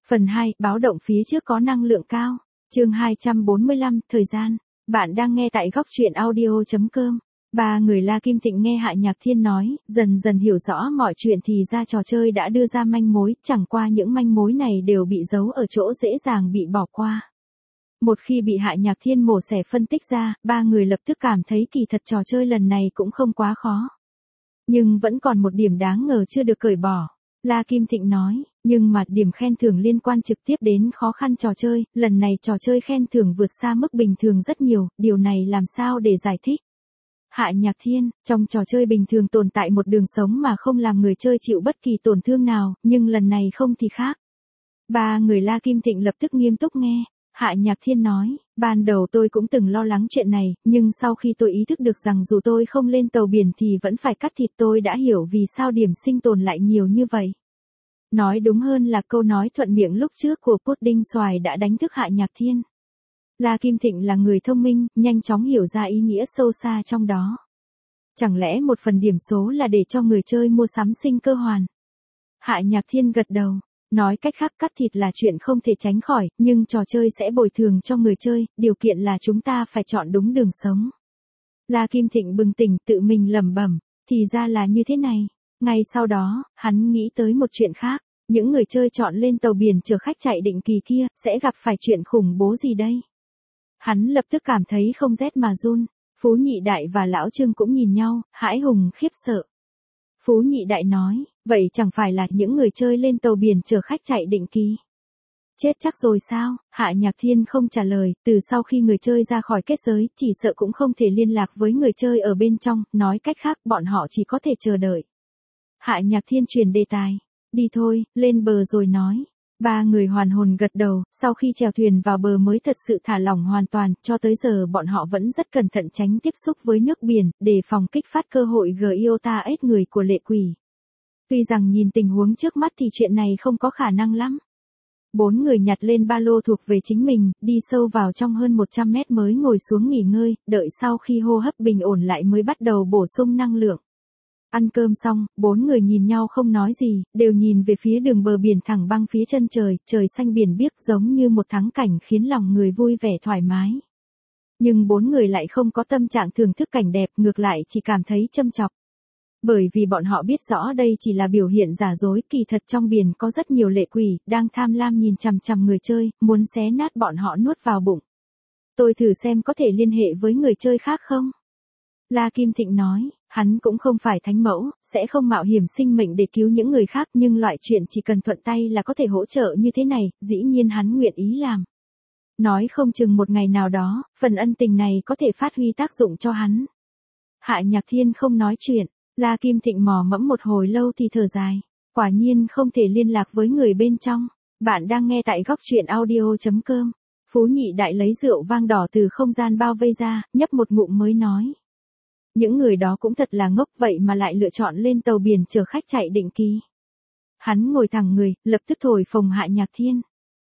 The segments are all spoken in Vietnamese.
Phần 2, báo động phía trước có năng lượng cao. Chương 245, thời gian. Bạn đang nghe tại góc truyện audio.com. Ba người La Kim Tịnh nghe Hạ Nhạc Thiên nói, dần dần hiểu rõ mọi chuyện thì ra trò chơi đã đưa ra manh mối, chẳng qua những manh mối này đều bị giấu ở chỗ dễ dàng bị bỏ qua. Một khi bị Hạ Nhạc Thiên mổ xẻ phân tích ra, ba người lập tức cảm thấy kỳ thật trò chơi lần này cũng không quá khó. Nhưng vẫn còn một điểm đáng ngờ chưa được cởi bỏ. La Kim Thịnh nói, nhưng mà điểm khen thưởng liên quan trực tiếp đến khó khăn trò chơi, lần này trò chơi khen thưởng vượt xa mức bình thường rất nhiều, điều này làm sao để giải thích? Hạ Nhạc Thiên, trong trò chơi bình thường tồn tại một đường sống mà không làm người chơi chịu bất kỳ tổn thương nào, nhưng lần này không thì khác. Ba người La Kim Thịnh lập tức nghiêm túc nghe. Hạ Nhạc Thiên nói, ban đầu tôi cũng từng lo lắng chuyện này, nhưng sau khi tôi ý thức được rằng dù tôi không lên tàu biển thì vẫn phải cắt thịt, tôi đã hiểu vì sao điểm sinh tồn lại nhiều như vậy. Nói đúng hơn là câu nói thuận miệng lúc trước của Pudding Xoài đã đánh thức Hạ Nhạc Thiên. La Kim Thịnh là người thông minh, nhanh chóng hiểu ra ý nghĩa sâu xa trong đó. Chẳng lẽ một phần điểm số là để cho người chơi mua sắm sinh cơ hoàn? Hạ Nhạc Thiên gật đầu. Nói cách khác cắt thịt là chuyện không thể tránh khỏi, nhưng trò chơi sẽ bồi thường cho người chơi, điều kiện là chúng ta phải chọn đúng đường sống. La Kim Thịnh bừng tỉnh tự mình lẩm bẩm, thì ra là như thế này. Ngay sau đó, hắn nghĩ tới một chuyện khác, những người chơi chọn lên tàu biển chở khách chạy định kỳ kia, sẽ gặp phải chuyện khủng bố gì đây? Hắn lập tức cảm thấy không rét mà run, Phú Nhị Đại và Lão Trương cũng nhìn nhau, hãi hùng khiếp sợ. Phú Nhị Đại nói, vậy chẳng phải là những người chơi lên tàu biển chở khách chạy định kỳ? Chết chắc rồi sao? Hạ Nhạc Thiên không trả lời, từ sau khi người chơi ra khỏi kết giới, chỉ sợ cũng không thể liên lạc với người chơi ở bên trong, nói cách khác bọn họ chỉ có thể chờ đợi. Hạ Nhạc Thiên chuyển đề tài, đi thôi, lên bờ rồi nói. Ba người hoàn hồn gật đầu, sau khi chèo thuyền vào bờ mới thật sự thả lỏng hoàn toàn, cho tới giờ bọn họ vẫn rất cẩn thận tránh tiếp xúc với nước biển, để phòng kích phát cơ hội Giota ết người của lệ quỷ. Tuy rằng nhìn tình huống trước mắt thì chuyện này không có khả năng lắm. Bốn người nhặt lên ba lô thuộc về chính mình, đi sâu vào trong hơn 100 mét mới ngồi xuống nghỉ ngơi, đợi sau khi hô hấp bình ổn lại mới bắt đầu bổ sung năng lượng. Ăn cơm xong, bốn người nhìn nhau không nói gì, đều nhìn về phía đường bờ biển thẳng băng phía chân trời, trời xanh biển biếc giống như một thắng cảnh khiến lòng người vui vẻ thoải mái. Nhưng bốn người lại không có tâm trạng thưởng thức cảnh đẹp, ngược lại chỉ cảm thấy châm chọc. Bởi vì bọn họ biết rõ đây chỉ là biểu hiện giả dối, kỳ thật trong biển có rất nhiều lệ quỷ, đang tham lam nhìn chằm chằm người chơi, muốn xé nát bọn họ nuốt vào bụng. Tôi thử xem có thể liên hệ với người chơi khác không? La Kim Thịnh nói, hắn cũng không phải thánh mẫu, sẽ không mạo hiểm sinh mệnh để cứu những người khác, nhưng loại chuyện chỉ cần thuận tay là có thể hỗ trợ như thế này, dĩ nhiên hắn nguyện ý làm. Nói không chừng một ngày nào đó, phần ân tình này có thể phát huy tác dụng cho hắn. Hạ Nhạc Thiên không nói chuyện, La Kim Thịnh mò mẫm một hồi lâu thì thở dài, quả nhiên không thể liên lạc với người bên trong. Bạn đang nghe tại góc truyện audio.com. Phú Nhị Đại lấy rượu vang đỏ từ không gian bao vây ra, nhấp một ngụm mới nói. Những người đó cũng thật là ngốc, vậy mà lại lựa chọn lên tàu biển chở khách chạy định kỳ. Hắn ngồi thẳng người, lập tức thổi phồng Hạ Nhạc Thiên.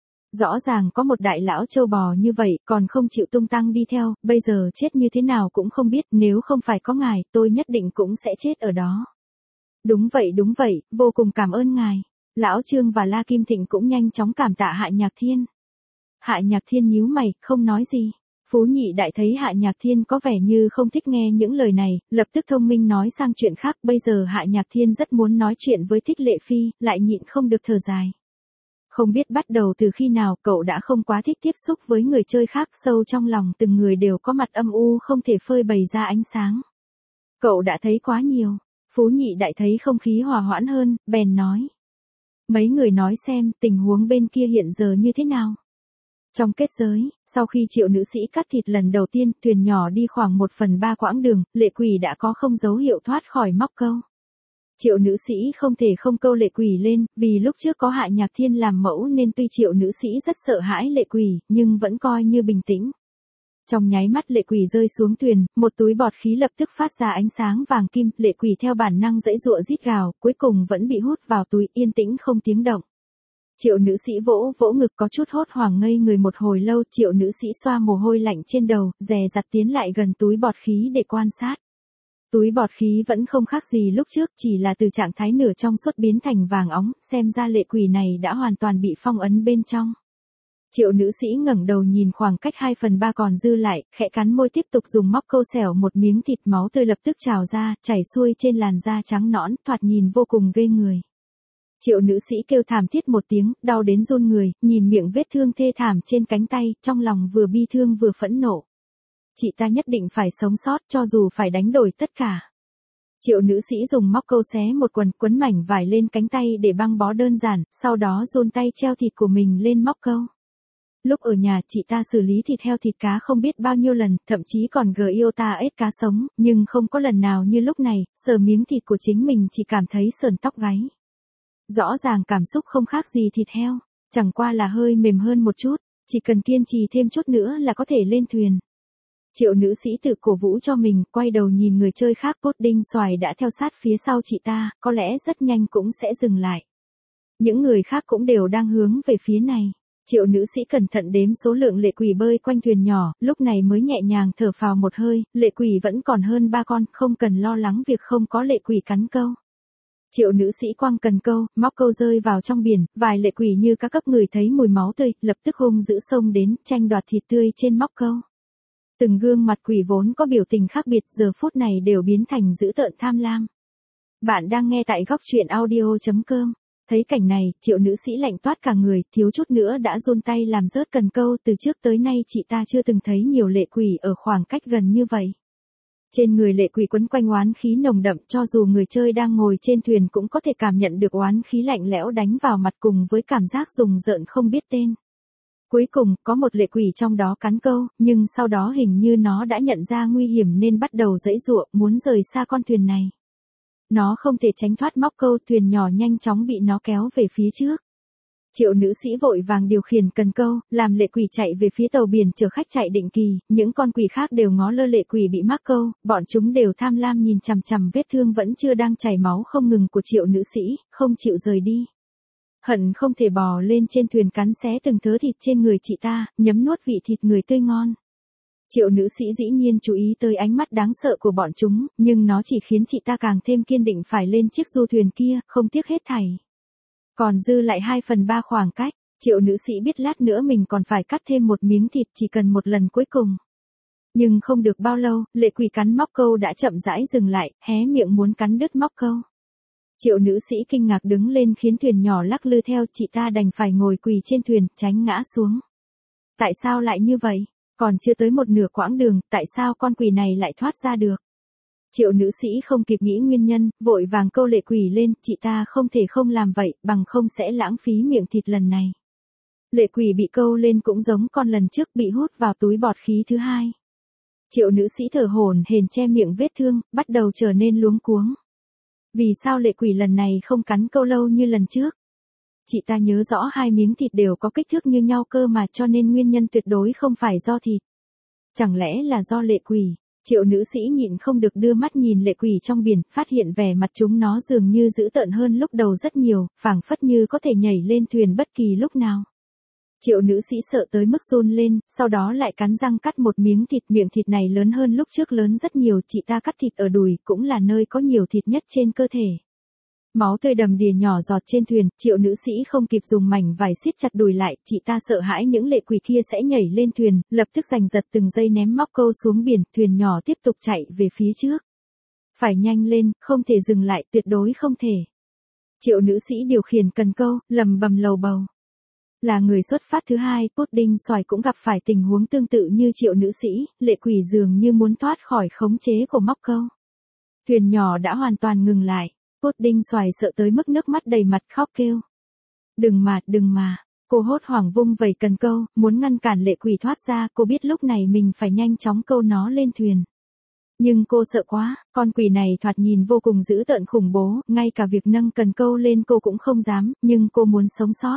Rõ ràng có một đại lão trâu bò như vậy, còn không chịu tung tăng đi theo, bây giờ chết như thế nào cũng không biết, nếu không phải có ngài, tôi nhất định cũng sẽ chết ở đó. Đúng vậy, vô cùng cảm ơn ngài. Lão Trương và La Kim Thịnh cũng nhanh chóng cảm tạ Hạ Nhạc Thiên. Hạ Nhạc Thiên nhíu mày, không nói gì. Phú Nhị Đại thấy Hạ Nhạc Thiên có vẻ như không thích nghe những lời này, lập tức thông minh nói sang chuyện khác, bây giờ Hạ Nhạc Thiên rất muốn nói chuyện với Thích Lệ Phi, lại nhịn không được thở dài. Không biết bắt đầu từ khi nào cậu đã không quá thích tiếp xúc với người chơi khác, sâu trong lòng từng người đều có mặt âm u không thể phơi bày ra ánh sáng. Cậu đã thấy quá nhiều. Phú Nhị Đại thấy không khí hòa hoãn hơn, bèn nói. Mấy người nói xem tình huống bên kia hiện giờ như thế nào. Trong kết giới, sau khi Triệu nữ sĩ cắt thịt lần đầu tiên, thuyền nhỏ đi khoảng 1/3 quãng đường, lệ quỷ đã có không dấu hiệu thoát khỏi móc câu. Triệu nữ sĩ không thể không câu lệ quỷ lên, vì lúc trước có Hạ Nhạc Thiên làm mẫu nên tuy Triệu nữ sĩ rất sợ hãi lệ quỷ, nhưng vẫn coi như bình tĩnh. Trong nháy mắt lệ quỷ rơi xuống thuyền, một túi bọt khí lập tức phát ra ánh sáng vàng kim, lệ quỷ theo bản năng giãy giụa rít gào, cuối cùng vẫn bị hút vào túi, yên tĩnh không tiếng động. Triệu nữ sĩ vỗ vỗ ngực có chút hốt hoảng ngây người một hồi lâu, Triệu nữ sĩ xoa mồ hôi lạnh trên đầu, dè dặt tiến lại gần túi bọt khí để quan sát. Túi bọt khí vẫn không khác gì lúc trước, chỉ là từ trạng thái nửa trong suốt biến thành vàng óng, xem ra lệ quỷ này đã hoàn toàn bị phong ấn bên trong. Triệu nữ sĩ ngẩng đầu nhìn khoảng cách 2/3 còn dư lại, khẽ cắn môi tiếp tục dùng móc câu xẻo một miếng thịt, máu tươi lập tức trào ra, chảy xuôi trên làn da trắng nõn, thoạt nhìn vô cùng ghê người. Triệu nữ sĩ kêu thảm thiết một tiếng, đau đến run người, nhìn miệng vết thương thê thảm trên cánh tay, trong lòng vừa bi thương vừa phẫn nộ. Chị ta nhất định phải sống sót cho dù phải đánh đổi tất cả. Triệu nữ sĩ dùng móc câu xé một quấn mảnh vải lên cánh tay để băng bó đơn giản, sau đó giun tay treo thịt của mình lên móc câu. Lúc ở nhà chị ta xử lý thịt heo thịt cá không biết bao nhiêu lần, thậm chí còn iota ếch cá sống, nhưng không có lần nào như lúc này, sờ miếng thịt của chính mình chỉ cảm thấy sởn tóc gáy. Rõ ràng cảm xúc không khác gì thịt heo, chẳng qua là hơi mềm hơn một chút, chỉ cần kiên trì thêm chút nữa là có thể lên thuyền. Triệu nữ sĩ tự cổ vũ cho mình, quay đầu nhìn người chơi khác. Pudding xoài đã theo sát phía sau chị ta, có lẽ rất nhanh cũng sẽ dừng lại. Những người khác cũng đều đang hướng về phía này. Triệu nữ sĩ cẩn thận đếm số lượng lệ quỷ bơi quanh thuyền nhỏ, lúc này mới nhẹ nhàng thở phào một hơi, lệ quỷ vẫn còn hơn 3 con, không cần lo lắng việc không có lệ quỷ cắn câu. Triệu nữ sĩ quăng cần câu, móc câu rơi vào trong biển, vài lệ quỷ như cá cấp người thấy mùi máu tươi, lập tức hung dữ xông đến, tranh đoạt thịt tươi trên móc câu. Từng gương mặt quỷ vốn có biểu tình khác biệt giờ phút này đều biến thành dữ tợn tham lam. Bạn đang nghe tại góc truyện audio.com. Thấy cảnh này, triệu nữ sĩ lạnh toát cả người, thiếu chút nữa đã run tay làm rớt cần câu, từ trước tới nay chị ta chưa từng thấy nhiều lệ quỷ ở khoảng cách gần như vậy. Trên người lệ quỷ quấn quanh oán khí nồng đậm, cho dù người chơi đang ngồi trên thuyền cũng có thể cảm nhận được oán khí lạnh lẽo đánh vào mặt cùng với cảm giác rùng rợn không biết tên. Cuối cùng, có một lệ quỷ trong đó cắn câu, nhưng sau đó hình như nó đã nhận ra nguy hiểm nên bắt đầu giãy giụa, muốn rời xa con thuyền này. Nó không thể tránh thoát móc câu, thuyền nhỏ nhanh chóng bị nó kéo về phía trước. Triệu nữ sĩ vội vàng điều khiển cần câu, làm lệ quỷ chạy về phía tàu biển chở khách chạy định kỳ, những con quỷ khác đều ngó lơ lệ quỷ bị mắc câu, bọn chúng đều tham lam nhìn chằm chằm vết thương vẫn chưa đang chảy máu không ngừng của triệu nữ sĩ, không chịu rời đi. Hận không thể bò lên trên thuyền cắn xé từng thớ thịt trên người chị ta, nhấm nuốt vị thịt người tươi ngon. Triệu nữ sĩ dĩ nhiên chú ý tới ánh mắt đáng sợ của bọn chúng, nhưng nó chỉ khiến chị ta càng thêm kiên định phải lên chiếc du thuyền kia, không tiếc hết thảy. Còn dư lại 2/3 khoảng cách, triệu nữ sĩ biết lát nữa mình còn phải cắt thêm một miếng thịt chỉ cần một lần cuối cùng. Nhưng không được bao lâu, lệ quỷ cắn móc câu đã chậm rãi dừng lại, hé miệng muốn cắn đứt móc câu. Triệu nữ sĩ kinh ngạc đứng lên khiến thuyền nhỏ lắc lư theo, chị ta đành phải ngồi quỳ trên thuyền, tránh ngã xuống. Tại sao lại như vậy? Còn chưa tới một nửa quãng đường, tại sao con quỷ này lại thoát ra được? Triệu nữ sĩ không kịp nghĩ nguyên nhân, vội vàng câu lệ quỷ lên, chị ta không thể không làm vậy, bằng không sẽ lãng phí miệng thịt lần này. Lệ quỷ bị câu lên cũng giống con lần trước bị hút vào túi bọt khí thứ hai. Triệu nữ sĩ thở hổn hển che miệng vết thương, bắt đầu trở nên luống cuống. Vì sao lệ quỷ lần này không cắn câu lâu như lần trước? Chị ta nhớ rõ hai miếng thịt đều có kích thước như nhau cơ mà, cho nên nguyên nhân tuyệt đối không phải do thịt. Chẳng lẽ là do lệ quỷ? Triệu nữ sĩ nhịn không được đưa mắt nhìn lệ quỷ trong biển, phát hiện vẻ mặt chúng nó dường như dữ tợn hơn lúc đầu rất nhiều, phảng phất như có thể nhảy lên thuyền bất kỳ lúc nào. Triệu nữ sĩ sợ tới mức run lên, sau đó lại cắn răng cắt một miếng thịt, miệng thịt này lớn hơn lúc trước lớn rất nhiều, chị ta cắt thịt ở đùi, cũng là nơi có nhiều thịt nhất trên cơ thể. Máu tươi đầm đìa nhỏ giọt trên thuyền, triệu nữ sĩ không kịp dùng mảnh vải siết chặt đùi lại, chị ta sợ hãi những lệ quỷ kia sẽ nhảy lên thuyền, lập tức giành giật từng giây ném móc câu xuống biển, thuyền nhỏ tiếp tục chạy về phía trước. Phải nhanh lên, không thể dừng lại, tuyệt đối không thể. Triệu nữ sĩ điều khiển cần câu, lầm bầm lầu bầu. Là người xuất phát thứ hai, Pudding xoài cũng gặp phải tình huống tương tự như triệu nữ sĩ, lệ quỷ dường như muốn thoát khỏi khống chế của móc câu. Thuyền nhỏ đã hoàn toàn ngừng lại. Pudding xoài sợ tới mức nước mắt đầy mặt khóc kêu. Đừng mà, cô hốt hoảng vung vẩy cần câu, muốn ngăn cản lệ quỷ thoát ra, cô biết lúc này mình phải nhanh chóng câu nó lên thuyền. Nhưng cô sợ quá, con quỷ này thoạt nhìn vô cùng dữ tợn khủng bố, ngay cả việc nâng cần câu lên cô cũng không dám, nhưng cô muốn sống sót.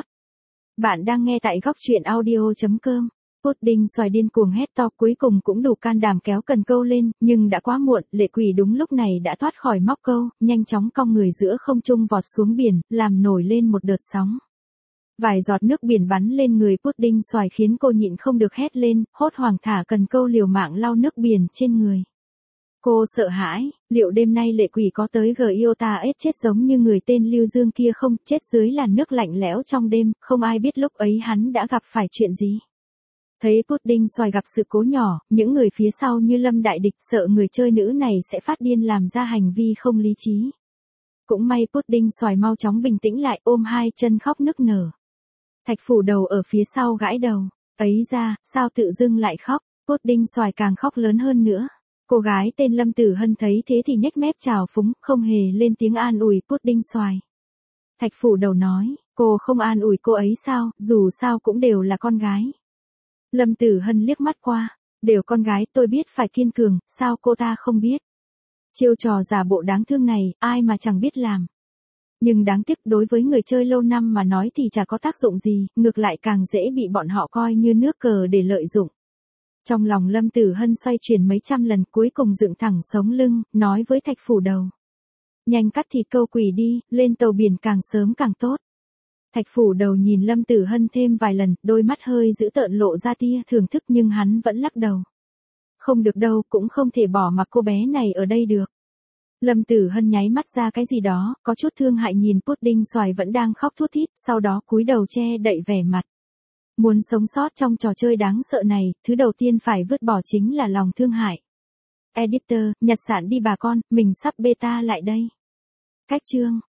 Bạn đang nghe tại góc truyện audio.com. Pudding xoài điên cuồng hét to, cuối cùng cũng đủ can đảm kéo cần câu lên, nhưng đã quá muộn, lệ quỷ đúng lúc này đã thoát khỏi móc câu, nhanh chóng cong người giữa không trung vọt xuống biển, làm nổi lên một đợt sóng. Vài giọt nước biển bắn lên người Pudding xoài khiến cô nhịn không được hét lên, hốt hoảng thả cần câu liều mạng lau nước biển trên người. Cô sợ hãi, liệu đêm nay lệ quỷ có tới Giota S chết giống như người tên Lưu Dương kia không, chết dưới làn nước lạnh lẽo trong đêm, không ai biết lúc ấy hắn đã gặp phải chuyện gì. Thấy pudding xoài gặp sự cố nhỏ, những người phía sau như Lâm Đại Địch sợ người chơi nữ này sẽ phát điên làm ra hành vi không lý trí. Cũng may pudding xoài mau chóng bình tĩnh lại, ôm hai chân khóc nức nở. Thạch Phủ Đầu ở phía sau gãi đầu, ấy ra, sao tự dưng lại khóc, pudding xoài càng khóc lớn hơn nữa. Cô gái tên Lâm Tử Hân thấy thế thì nhếch mép chào phúng, không hề lên tiếng an ủi pudding xoài. Thạch Phủ Đầu nói, cô không an ủi cô ấy sao, dù sao cũng đều là con gái. Lâm Tử Hân liếc mắt qua, đều con gái tôi biết phải kiên cường, sao cô ta không biết. Chiêu trò giả bộ đáng thương này, ai mà chẳng biết làm. Nhưng đáng tiếc đối với người chơi lâu năm mà nói thì chả có tác dụng gì, ngược lại càng dễ bị bọn họ coi như nước cờ để lợi dụng. Trong lòng Lâm Tử Hân xoay chuyển mấy trăm lần cuối cùng dựng thẳng sống lưng, nói với Thạch Phủ Đầu. Nhanh cắt thịt câu quỷ đi, lên tàu biển càng sớm càng tốt. Thạch Phủ Đầu nhìn Lâm Tử Hân thêm vài lần, đôi mắt hơi dữ tợn lộ ra tia thưởng thức nhưng hắn vẫn lắc đầu. Không được đâu, cũng không thể bỏ mặc cô bé này ở đây được. Lâm Tử Hân nháy mắt ra cái gì đó, có chút thương hại nhìn pudding xoài vẫn đang khóc thút thít, sau đó cúi đầu che đậy vẻ mặt. Muốn sống sót trong trò chơi đáng sợ này, thứ đầu tiên phải vứt bỏ chính là lòng thương hại. Editor, nhặt sạn đi bà con, mình sắp beta lại đây. Cách chương